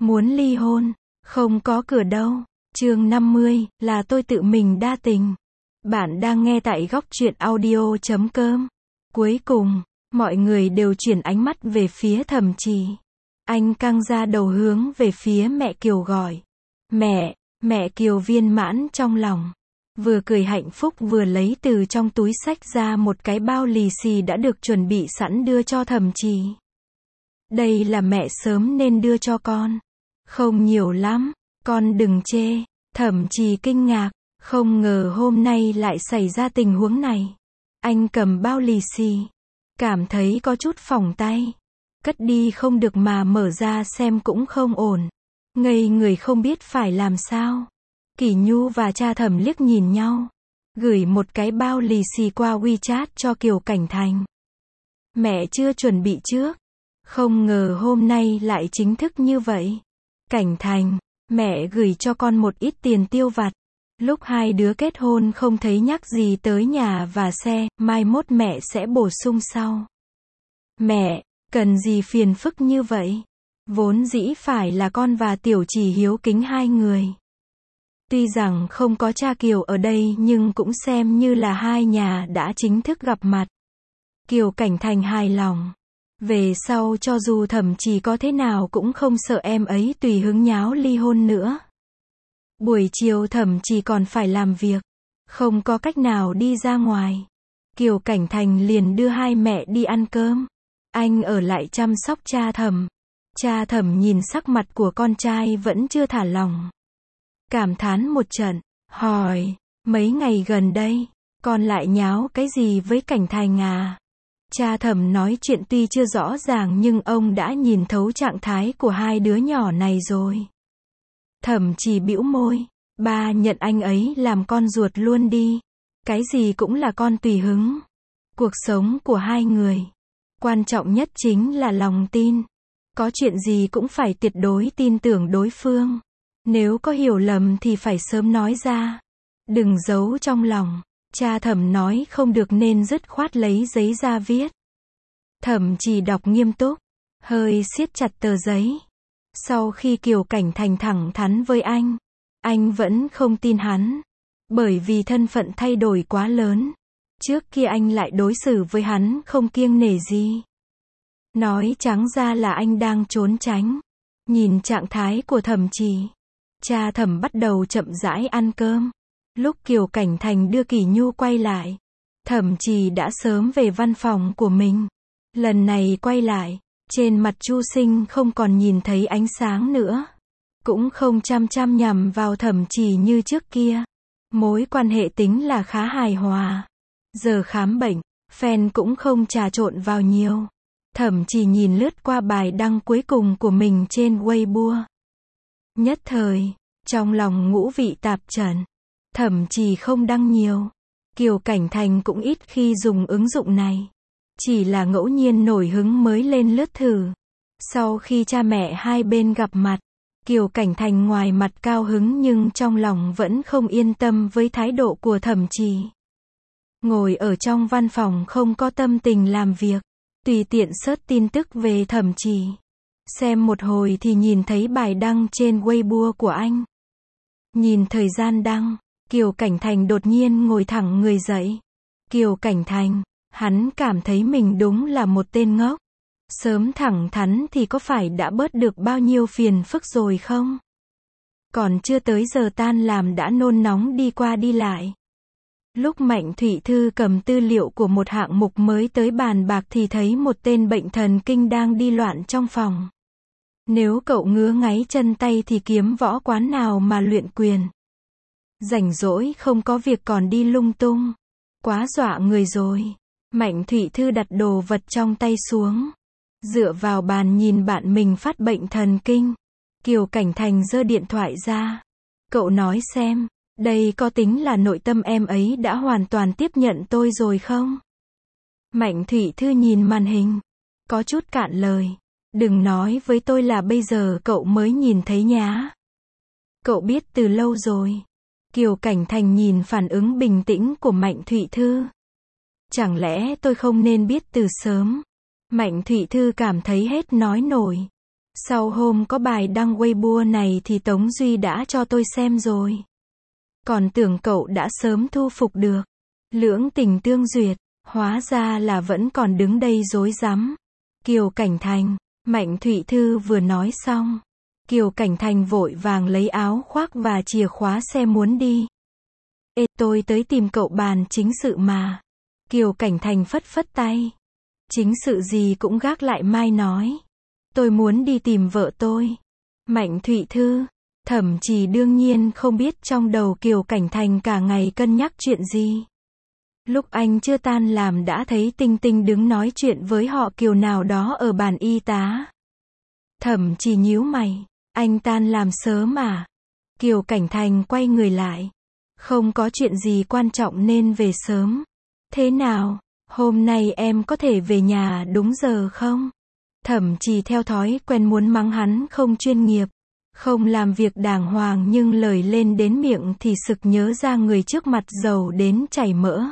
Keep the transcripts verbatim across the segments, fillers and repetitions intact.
Muốn ly hôn, không có cửa đâu. Chương năm mươi, là tôi tự mình đa tình. Bạn đang nghe tại góc truyện audio chấm com. Cuối cùng, mọi người đều chuyển ánh mắt về phía Thẩm Trì. Anh căng ra đầu hướng về phía mẹ Kiều gọi. Mẹ, mẹ Kiều viên mãn trong lòng. Vừa cười hạnh phúc vừa lấy từ trong túi xách ra một cái bao lì xì đã được chuẩn bị sẵn đưa cho Thẩm Trì. Đây là mẹ sớm nên đưa cho con. Không nhiều lắm, con đừng chê. Thẩm Trì kinh ngạc, không ngờ hôm nay lại xảy ra tình huống này. Anh cầm bao lì xì, cảm thấy có chút phỏng tay. Cất đi không được mà mở ra xem cũng không ổn. Ngây người không biết phải làm sao. Kỷ Nhu và cha Thẩm liếc nhìn nhau, gửi một cái bao lì xì qua WeChat cho Kiều Cảnh Thành. Mẹ chưa chuẩn bị trước, không ngờ hôm nay lại chính thức như vậy. Cảnh Thành, mẹ gửi cho con một ít tiền tiêu vặt. Lúc hai đứa kết hôn không thấy nhắc gì tới nhà và xe, mai mốt mẹ sẽ bổ sung sau. Mẹ, cần gì phiền phức như vậy? Vốn dĩ phải là con và Tiểu Trì hiếu kính hai người. Tuy rằng không có cha Kiều ở đây nhưng cũng xem như là hai nhà đã chính thức gặp mặt. Kiều Cảnh Thành hài lòng. Về sau cho dù Thẩm Trì có thế nào cũng không sợ em ấy tùy hứng nháo ly hôn nữa. Buổi chiều Thẩm Trì còn phải làm việc, không có cách nào đi ra ngoài. Kiều Cảnh Thành liền đưa hai mẹ đi ăn cơm. Anh ở lại chăm sóc cha Thẩm. Cha Thẩm nhìn sắc mặt của con trai vẫn chưa thả lỏng, cảm thán một trận, hỏi, mấy ngày gần đây, con lại nháo cái gì với Cảnh Thành à? Cha Thẩm nói chuyện tuy chưa rõ ràng nhưng ông đã nhìn thấu trạng thái của hai đứa nhỏ này rồi. Thẩm Trì bĩu môi, ba nhận anh ấy làm con ruột luôn đi. Cái gì cũng là con tùy hứng. Cuộc sống của hai người, quan trọng nhất chính là lòng tin. Có chuyện gì cũng phải tuyệt đối tin tưởng đối phương. Nếu có hiểu lầm thì phải sớm nói ra. Đừng giấu trong lòng. Cha Thẩm nói không được nên dứt khoát lấy giấy ra viết. Thẩm Trì đọc nghiêm túc, hơi siết chặt tờ giấy. Sau khi Kiều Cảnh Thành thẳng thắn với anh, anh vẫn không tin hắn. Bởi vì thân phận thay đổi quá lớn. Trước kia anh lại đối xử với hắn không kiêng nể gì. Nói trắng ra là anh đang trốn tránh. Nhìn trạng thái của Thẩm Trì, cha Thẩm bắt đầu chậm rãi ăn cơm. Lúc Kiều Cảnh Thành đưa Kỷ Nhu quay lại, Thẩm Trì đã sớm về văn phòng của mình. Lần này quay lại, trên mặt Chu Sinh không còn nhìn thấy ánh sáng nữa. Cũng không chăm chăm nhằm vào Thẩm Trì như trước kia. Mối quan hệ tính là khá hài hòa. Giờ khám bệnh, fan cũng không trà trộn vào nhiều. Thẩm Trì nhìn lướt qua bài đăng cuối cùng của mình trên Weibo. Nhất thời, trong lòng ngũ vị tạp trần. Thẩm Trì không đăng nhiều. Kiều Cảnh Thành cũng ít khi dùng ứng dụng này. Chỉ là ngẫu nhiên nổi hứng mới lên lướt thử. Sau khi cha mẹ hai bên gặp mặt, Kiều Cảnh Thành ngoài mặt cao hứng nhưng trong lòng vẫn không yên tâm với thái độ của Thẩm Trì. Ngồi ở trong văn phòng không có tâm tình làm việc, tùy tiện search tin tức về Thẩm Trì. Xem một hồi thì nhìn thấy bài đăng trên Weibo của anh. Nhìn thời gian đăng, Kiều Cảnh Thành đột nhiên ngồi thẳng người dậy. Kiều Cảnh Thành, hắn cảm thấy mình đúng là một tên ngốc. Sớm thẳng thắn thì có phải đã bớt được bao nhiêu phiền phức rồi không? Còn chưa tới giờ tan làm đã nôn nóng đi qua đi lại. Lúc Mạnh Thụy Thư cầm tư liệu của một hạng mục mới tới bàn bạc thì thấy một tên bệnh thần kinh đang đi loạn trong phòng. Nếu cậu ngứa ngáy chân tay thì kiếm võ quán nào mà luyện quyền. Rảnh rỗi không có việc còn đi lung tung. Quá dọa người rồi. Mạnh Thụy Thư đặt đồ vật trong tay xuống. Dựa vào bàn nhìn bạn mình phát bệnh thần kinh. Kiều Cảnh Thành giơ điện thoại ra. Cậu nói xem, đây có tính là nội tâm em ấy đã hoàn toàn tiếp nhận tôi rồi không? Mạnh Thụy Thư nhìn màn hình, có chút cạn lời. Đừng nói với tôi là bây giờ cậu mới nhìn thấy nhá. Cậu biết từ lâu rồi. Kiều Cảnh Thành nhìn phản ứng bình tĩnh của Mạnh Thụy Thư. Chẳng lẽ tôi không nên biết từ sớm? Mạnh Thụy Thư cảm thấy hết nói nổi. Sau hôm có bài đăng Weibo này thì Tống Duy đã cho tôi xem rồi. Còn tưởng cậu đã sớm thu phục được. Lưỡng tình tương duyệt, hóa ra là vẫn còn đứng đây rối rắm. Kiều Cảnh Thành, Mạnh Thụy Thư vừa nói xong. Kiều Cảnh Thành vội vàng lấy áo khoác và chìa khóa xe muốn đi. Ê, tôi tới tìm cậu bàn chính sự mà. Kiều Cảnh Thành phất phất tay. Chính sự gì cũng gác lại mai nói. Tôi muốn đi tìm vợ tôi. Mạnh Thụy Thư, Thẩm Trì đương nhiên không biết trong đầu Kiều Cảnh Thành cả ngày cân nhắc chuyện gì. Lúc anh chưa tan làm đã thấy Tinh Tinh đứng nói chuyện với họ Kiều nào đó ở bàn y tá. Thẩm Trì nhíu mày. Anh tan làm sớm à? Kiều Cảnh Thành quay người lại. Không có chuyện gì quan trọng nên về sớm. Thế nào, hôm nay em có thể về nhà đúng giờ không? Thẩm Trì theo thói quen muốn mắng hắn không chuyên nghiệp, không làm việc đàng hoàng, nhưng lời lên đến miệng thì sực nhớ ra người trước mặt giàu đến chảy mỡ.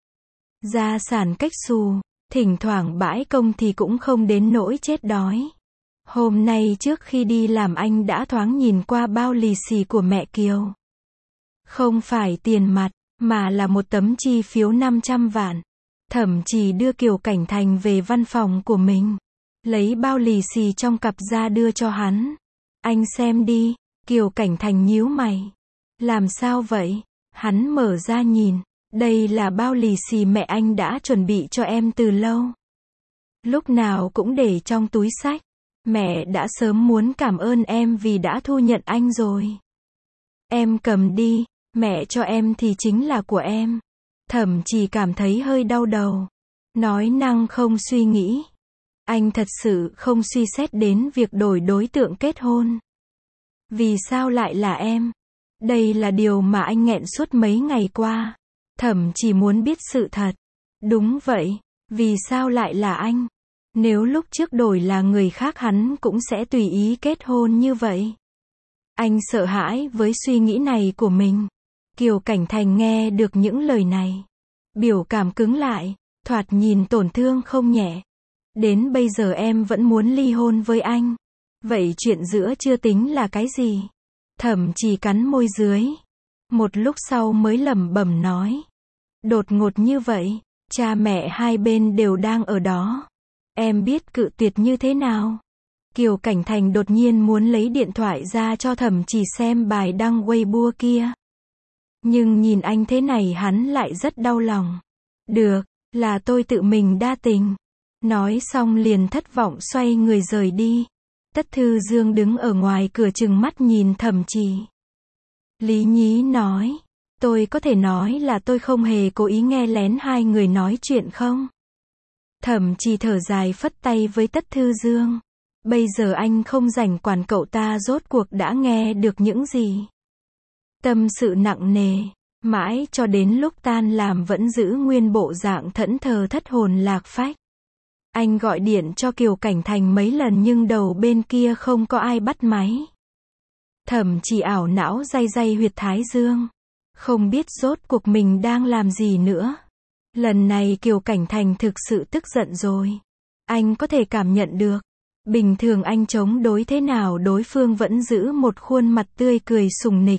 Gia sản cách xù, thỉnh thoảng bãi công thì cũng không đến nỗi chết đói. Hôm nay trước khi đi làm anh đã thoáng nhìn qua bao lì xì của mẹ Kiều. Không phải tiền mặt, mà là một tấm chi phiếu năm trăm vạn. Thẩm Trì đưa Kiều Cảnh Thành về văn phòng của mình. Lấy bao lì xì trong cặp ra đưa cho hắn. Anh xem đi. Kiều Cảnh Thành nhíu mày. Làm sao vậy? Hắn mở ra nhìn. Đây là bao lì xì mẹ anh đã chuẩn bị cho em từ lâu. Lúc nào cũng để trong túi xách. Mẹ đã sớm muốn cảm ơn em vì đã thu nhận anh rồi. Em cầm đi, mẹ cho em thì chính là của em. Thẩm Trì cảm thấy hơi đau đầu. Nói năng không suy nghĩ. Anh thật sự không suy xét đến việc đổi đối tượng kết hôn. Vì sao lại là em? Đây là điều mà anh nghẹn suốt mấy ngày qua. Thẩm Trì muốn biết sự thật. Đúng vậy, vì sao lại là anh? Nếu lúc trước đổi là người khác hắn cũng sẽ tùy ý kết hôn như vậy. Anh sợ hãi với suy nghĩ này của mình. Kiều Cảnh Thành nghe được những lời này. Biểu cảm cứng lại, thoạt nhìn tổn thương không nhẹ. Đến bây giờ em vẫn muốn ly hôn với anh. Vậy chuyện giữa chưa tính là cái gì? Thẩm Trì cắn môi dưới. Một lúc sau mới lẩm bẩm nói. Đột ngột như vậy, cha mẹ hai bên đều đang ở đó. Em biết cự tuyệt như thế nào? Kiều Cảnh Thành đột nhiên muốn lấy điện thoại ra cho Thẩm Trì xem bài đăng Weibo kia. Nhưng nhìn anh thế này hắn lại rất đau lòng. Được, là tôi tự mình đa tình. Nói xong liền thất vọng xoay người rời đi. Tất Thư Dương đứng ở ngoài cửa trừng mắt nhìn Thẩm Trì. Lý Nhí nói. Tôi có thể nói là tôi không hề cố ý nghe lén hai người nói chuyện không? Thẩm Trì thở dài phất tay với Tất Thư Dương. Bây giờ anh không rảnh quản cậu ta rốt cuộc đã nghe được những gì. Tâm sự nặng nề, mãi cho đến lúc tan làm vẫn giữ nguyên bộ dạng thẫn thờ thất hồn lạc phách. Anh gọi điện cho Kiều Cảnh Thành mấy lần nhưng đầu bên kia không có ai bắt máy. Thẩm Trì ảo não day day huyệt thái dương. Không biết rốt cuộc mình đang làm gì nữa. Lần này Kiều Cảnh Thành thực sự tức giận rồi. Anh có thể cảm nhận được. Bình thường anh chống đối thế nào đối phương vẫn giữ một khuôn mặt tươi cười sùng nịch.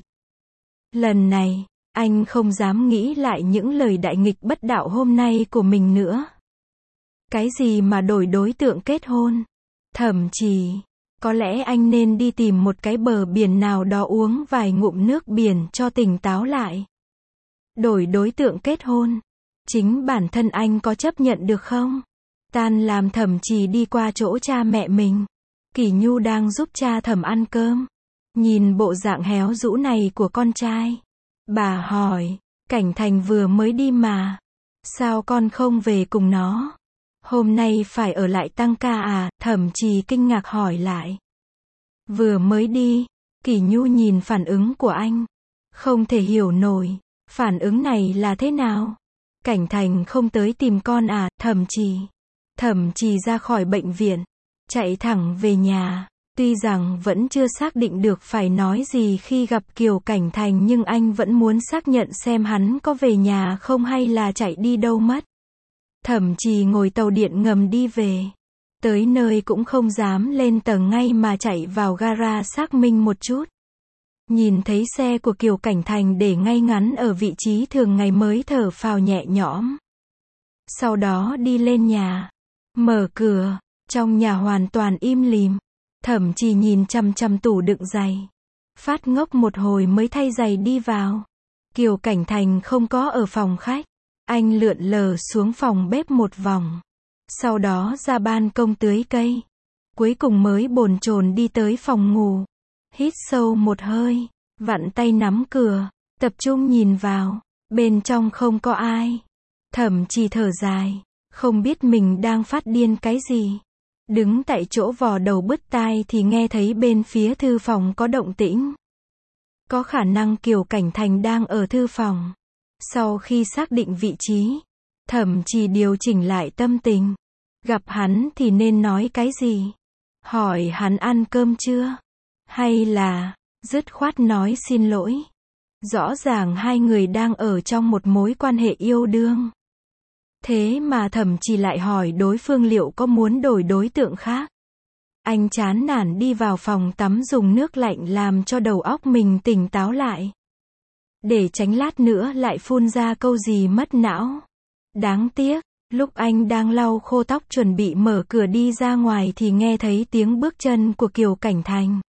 Lần này, anh không dám nghĩ lại những lời đại nghịch bất đạo hôm nay của mình nữa. Cái gì mà đổi đối tượng kết hôn? Thẩm Trì, có lẽ anh nên đi tìm một cái bờ biển nào đó uống vài ngụm nước biển cho tỉnh táo lại. Đổi đối tượng kết hôn. Chính bản thân anh có chấp nhận được không? Tan làm Thẩm Trì đi qua chỗ cha mẹ mình. Kỷ Nhu đang giúp cha Thẩm ăn cơm. Nhìn bộ dạng héo rũ này của con trai. Bà hỏi, Cảnh Thành vừa mới đi mà. Sao con không về cùng nó? Hôm nay phải ở lại tăng ca à? Thẩm Trì kinh ngạc hỏi lại. Vừa mới đi. Kỷ Nhu nhìn phản ứng của anh. Không thể hiểu nổi. Phản ứng này là thế nào? Cảnh Thành không tới tìm con à? Thẩm Trì. Thẩm Trì ra khỏi bệnh viện. Chạy thẳng về nhà. Tuy rằng vẫn chưa xác định được phải nói gì khi gặp Kiều Cảnh Thành nhưng anh vẫn muốn xác nhận xem hắn có về nhà không hay là chạy đi đâu mất. Thẩm Trì ngồi tàu điện ngầm đi về. Tới nơi cũng không dám lên tầng ngay mà chạy vào gara xác minh một chút. Nhìn thấy xe của Kiều Cảnh Thành để ngay ngắn ở vị trí thường ngày mới thở phào nhẹ nhõm. Sau đó đi lên nhà. Mở cửa. Trong nhà hoàn toàn im lìm. Thẩm Trì nhìn chằm chằm tủ đựng giày. Phát ngốc một hồi mới thay giày đi vào. Kiều Cảnh Thành không có ở phòng khách. Anh lượn lờ xuống phòng bếp một vòng. Sau đó ra ban công tưới cây. Cuối cùng mới bồn chồn đi tới phòng ngủ. Hít sâu một hơi. Vặn tay nắm cửa. Tập trung nhìn vào. Bên trong không có ai. Thẩm Trì thở dài. Không biết mình đang phát điên cái gì. Đứng tại chỗ vò đầu bứt tai thì nghe thấy bên phía thư phòng có động tĩnh. Có khả năng Kiều Cảnh Thành đang ở thư phòng. Sau khi xác định vị trí, Thẩm Trì điều chỉnh lại tâm tình. Gặp hắn thì nên nói cái gì? Hỏi hắn ăn cơm chưa? Hay là, dứt khoát nói xin lỗi? Rõ ràng hai người đang ở trong một mối quan hệ yêu đương. Thế mà Thẩm Trì lại hỏi đối phương liệu có muốn đổi đối tượng khác. Anh chán nản đi vào phòng tắm dùng nước lạnh làm cho đầu óc mình tỉnh táo lại. Để tránh lát nữa lại phun ra câu gì mất não. Đáng tiếc, lúc anh đang lau khô tóc chuẩn bị mở cửa đi ra ngoài thì nghe thấy tiếng bước chân của Kiều Cảnh Thành.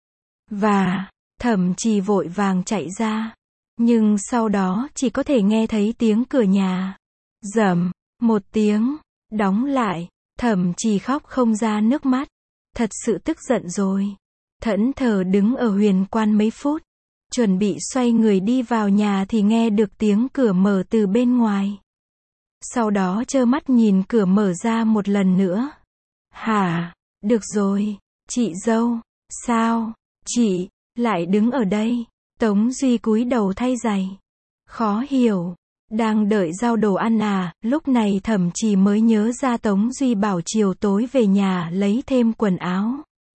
Và, Thẩm Trì vội vàng chạy ra. Nhưng sau đó chỉ có thể nghe thấy tiếng cửa nhà. Rầm, một tiếng, đóng lại. Thẩm Trì khóc không ra nước mắt. Thật sự tức giận rồi. Thẫn thờ đứng ở huyền quan mấy phút. Chuẩn bị xoay người đi vào nhà thì nghe được tiếng cửa mở từ bên ngoài. Sau đó trơ mắt nhìn cửa mở ra một lần nữa. Hả? Được rồi. Chị dâu. Sao? Chị, lại đứng ở đây. Tống Duy cúi đầu thay giày. Khó hiểu. Đang đợi giao đồ ăn à, lúc này Thẩm Trì mới nhớ ra Tống Duy bảo chiều tối về nhà lấy thêm quần áo.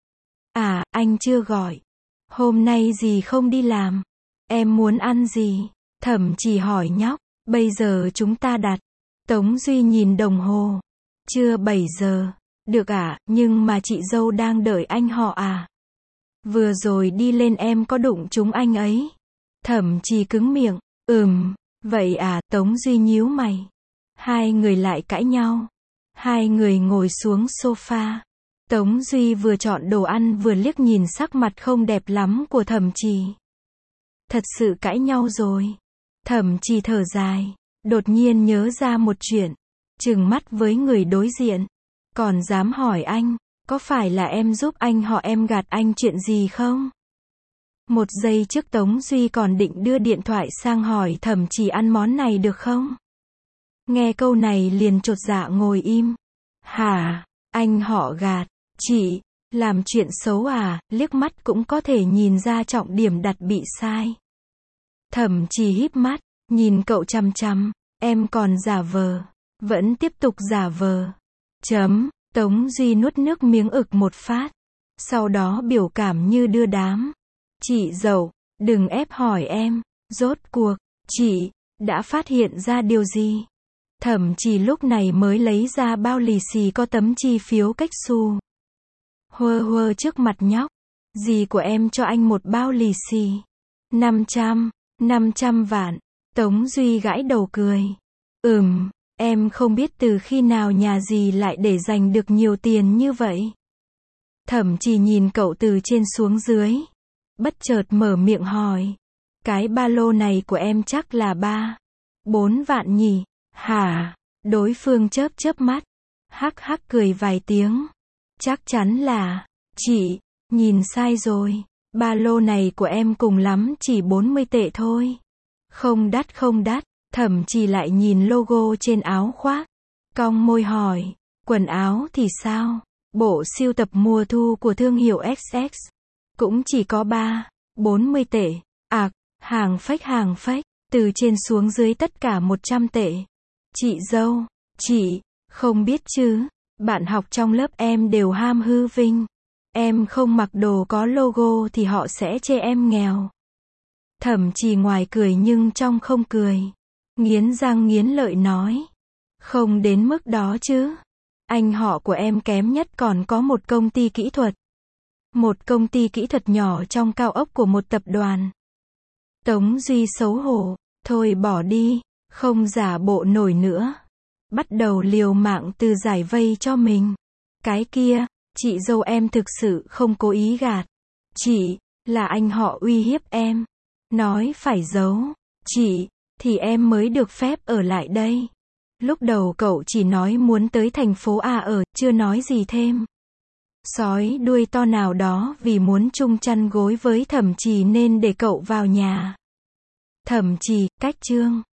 À, anh chưa gọi. Hôm nay dì không đi làm. Em muốn ăn gì? Thẩm Trì hỏi nhóc. Bây giờ chúng ta đặt. Tống Duy nhìn đồng hồ. Chưa bảy giờ. Được à, nhưng mà chị dâu đang đợi anh họ à? Vừa rồi đi lên em có đụng chúng anh ấy. Thẩm Trì cứng miệng. Ừm. Vậy à, Tống Duy nhíu mày. Hai người lại cãi nhau. Hai người ngồi xuống sofa. Tống Duy vừa chọn đồ ăn vừa liếc nhìn sắc mặt không đẹp lắm của Thẩm Trì. Thật sự cãi nhau rồi. Thẩm Trì thở dài. Đột nhiên nhớ ra một chuyện. Trừng mắt với người đối diện. Còn dám hỏi anh, có phải là em giúp anh họ em gạt anh chuyện gì không? Một giây trước Tống Duy còn định đưa điện thoại sang hỏi Thẩm Trì ăn món này được không? Nghe câu này liền chột dạ ngồi im. Hả? Anh họ gạt? Chị, làm chuyện xấu à? Liếc mắt cũng có thể nhìn ra trọng điểm đặt bị sai. Thẩm Trì híp mắt, nhìn cậu chằm chằm. Em còn giả vờ. Vẫn tiếp tục giả vờ. Chấm. Tống Duy nuốt nước miếng ực một phát. Sau đó biểu cảm như đưa đám. Chị dâu, đừng ép hỏi em. Rốt cuộc, chị đã phát hiện ra điều gì? Thẩm Trì lúc này mới lấy ra bao lì xì có tấm chi phiếu cách xu. Huơ huơ trước mặt nhóc. Dì của em cho anh một bao lì xì. năm trăm, năm trăm vạn. Tống Duy gãi đầu cười. Ừm, em không biết từ khi nào nhà dì lại để dành được nhiều tiền như vậy. Thẩm Trì nhìn cậu từ trên xuống dưới. Bất chợt mở miệng hỏi. Cái ba lô này của em chắc là ba, bốn vạn nhỉ? Hả? Đối phương chớp chớp mắt. Hắc hắc cười vài tiếng. Chắc chắn là, chị, nhìn sai rồi. Ba lô này của em cùng lắm chỉ bốn mươi tệ thôi. Không đắt không đắt. Thẩm Trì lại nhìn logo trên áo khoác. Cong môi hỏi. Quần áo thì sao? Bộ sưu tập mùa thu của thương hiệu ích ích. Cũng chỉ có ba, bốn mươi tệ. À, hàng fake hàng fake. Từ trên xuống dưới tất cả một trăm tệ. Chị dâu, chị, không biết chứ. Bạn học trong lớp em đều ham hư vinh. Em không mặc đồ có logo thì họ sẽ chê em nghèo. Thẩm Trì ngoài cười nhưng trong không cười. Nghiến răng nghiến lợi nói. Không đến mức đó chứ. Anh họ của em kém nhất còn có một công ty kỹ thuật. Một công ty kỹ thuật nhỏ trong cao ốc của một tập đoàn. Tống Duy xấu hổ, thôi bỏ đi, không giả bộ nổi nữa. Bắt đầu liều mạng từ giải vây cho mình. Cái kia, chị dâu em thực sự không cố ý gạt. Chị, là anh họ uy hiếp em. Nói phải giấu. Chị, thì em mới được phép ở lại đây. Lúc đầu cậu chỉ nói muốn tới thành phố A ở, chưa nói gì thêm. Sói đuôi to nào đó vì muốn chung chăn gối với Thẩm Trì nên để cậu vào nhà. Thẩm Trì, cách chương.